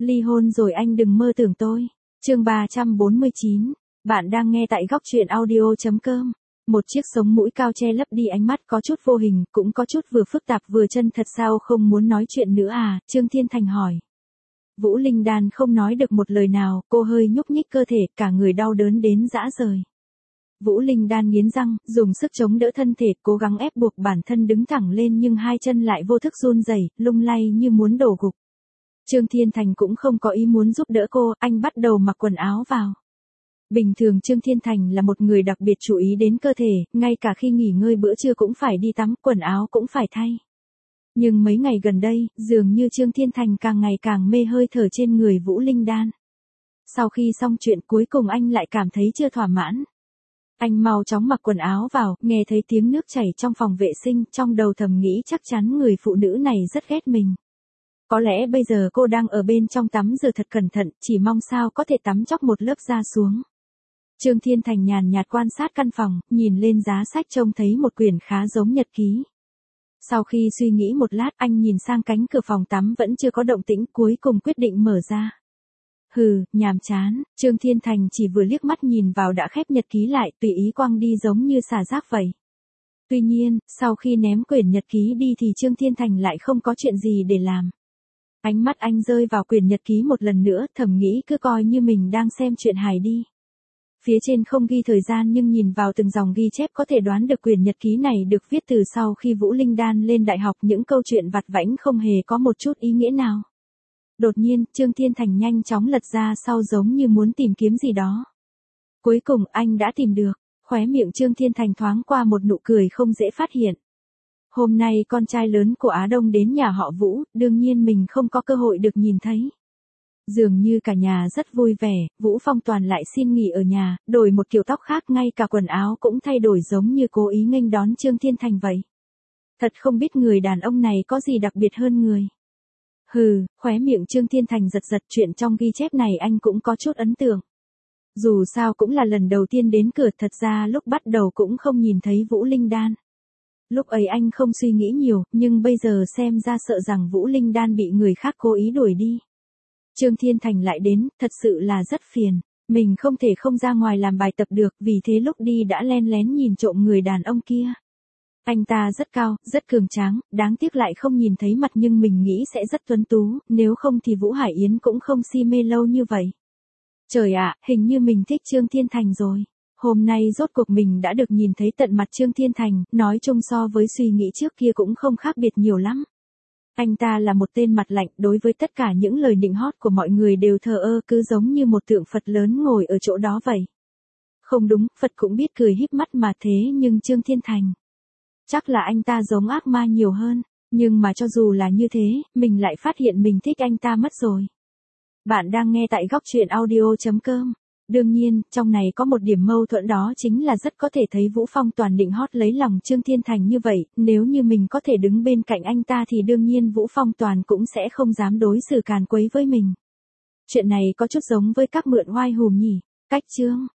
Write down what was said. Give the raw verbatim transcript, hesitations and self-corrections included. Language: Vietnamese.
Ly hôn rồi anh đừng mơ tưởng tôi. Chương ba trăm bốn mươi chín. Bạn đang nghe tại góc truyện audio chấm com. Một chiếc sống mũi cao che lấp đi ánh mắt có chút vô hình, cũng có chút vừa phức tạp vừa chân thật. Sao không muốn nói chuyện nữa à? Trương Thiên Thành hỏi. Vũ Linh Đan không nói được một lời nào, cô hơi nhúc nhích cơ thể, cả người đau đớn đến rã rời. Vũ Linh Đan nghiến răng, dùng sức chống đỡ thân thể, cố gắng ép buộc bản thân đứng thẳng lên, nhưng hai chân lại vô thức run rẩy, lung lay như muốn đổ gục. Trương Thiên Thành cũng không có ý muốn giúp đỡ cô, anh bắt đầu mặc quần áo vào. Bình thường Trương Thiên Thành là một người đặc biệt chú ý đến cơ thể, ngay cả khi nghỉ ngơi bữa trưa cũng phải đi tắm, quần áo cũng phải thay. Nhưng mấy ngày gần đây, dường như Trương Thiên Thành càng ngày càng mê hơi thở trên người Vũ Linh Đan. Sau khi xong chuyện cuối cùng anh lại cảm thấy chưa thỏa mãn. Anh mau chóng mặc quần áo vào, nghe thấy tiếng nước chảy trong phòng vệ sinh, trong đầu thầm nghĩ chắc chắn người phụ nữ này rất ghét mình. Có lẽ bây giờ cô đang ở bên trong tắm rửa thật cẩn thận, chỉ mong sao có thể tắm chóc một lớp da xuống. Trương Thiên Thành nhàn nhạt quan sát căn phòng, nhìn lên giá sách trông thấy một quyển khá giống nhật ký. Sau khi suy nghĩ một lát, anh nhìn sang cánh cửa phòng tắm vẫn chưa có động tĩnh, cuối cùng quyết định mở ra. Hừ, nhàm chán, Trương Thiên Thành chỉ vừa liếc mắt nhìn vào đã khép nhật ký lại, tùy ý quăng đi giống như xả rác vậy. Tuy nhiên, sau khi ném quyển nhật ký đi thì Trương Thiên Thành lại không có chuyện gì để làm. Ánh mắt anh rơi vào quyển nhật ký một lần nữa, thầm nghĩ cứ coi như mình đang xem truyện hài đi. Phía trên không ghi thời gian nhưng nhìn vào từng dòng ghi chép có thể đoán được quyển nhật ký này được viết từ sau khi Vũ Linh Đan lên đại học, những câu chuyện vặt vãnh không hề có một chút ý nghĩa nào. Đột nhiên, Trương Thiên Thành nhanh chóng lật ra sau giống như muốn tìm kiếm gì đó. Cuối cùng anh đã tìm được, khóe miệng Trương Thiên Thành thoáng qua một nụ cười không dễ phát hiện. Hôm nay con trai lớn của Á Đông đến nhà họ Vũ, đương nhiên mình không có cơ hội được nhìn thấy. Dường như cả nhà rất vui vẻ, Vũ Phong Toàn lại xin nghỉ ở nhà, đổi một kiểu tóc khác, ngay cả quần áo cũng thay đổi giống như cố ý nghênh đón Trương Thiên Thành vậy. Thật không biết người đàn ông này có gì đặc biệt hơn người. Hừ, khóe miệng Trương Thiên Thành giật giật, chuyện trong ghi chép này anh cũng có chút ấn tượng. Dù sao cũng là lần đầu tiên đến cửa, thật ra lúc bắt đầu cũng không nhìn thấy Vũ Linh Đan. Lúc ấy anh không suy nghĩ nhiều, nhưng bây giờ xem ra sợ rằng Vũ Linh Đan bị người khác cố ý đuổi đi. Trương Thiên Thành lại đến, thật sự là rất phiền. Mình không thể không ra ngoài làm bài tập được, vì thế lúc đi đã len lén nhìn trộm người đàn ông kia. Anh ta rất cao, rất cường tráng, đáng tiếc lại không nhìn thấy mặt, nhưng mình nghĩ sẽ rất tuấn tú, nếu không thì Vũ Hải Yến cũng không si mê lâu như vậy. Trời ạ, hình như mình thích Trương Thiên Thành rồi. Hôm nay rốt cuộc mình đã được nhìn thấy tận mặt Trương Thiên Thành, nói chung so với suy nghĩ trước kia cũng không khác biệt nhiều lắm. Anh ta là một tên mặt lạnh, đối với tất cả những lời nịnh hót của mọi người đều thờ ơ, cứ giống như một tượng Phật lớn ngồi ở chỗ đó vậy. Không đúng, Phật cũng biết cười híp mắt mà, thế nhưng Trương Thiên Thành, chắc là anh ta giống ác ma nhiều hơn, nhưng mà cho dù là như thế, mình lại phát hiện mình thích anh ta mất rồi. Bạn đang nghe tại góc truyện audio chấm com. Đương nhiên, trong này có một điểm mâu thuẫn, đó chính là rất có thể thấy Vũ Phong Toàn định hót lấy lòng Trương Thiên Thành như vậy, nếu như mình có thể đứng bên cạnh anh ta thì đương nhiên Vũ Phong Toàn cũng sẽ không dám đối xử càn quấy với mình. Chuyện này có chút giống với các mượn oai hùm nhỉ. Cách chương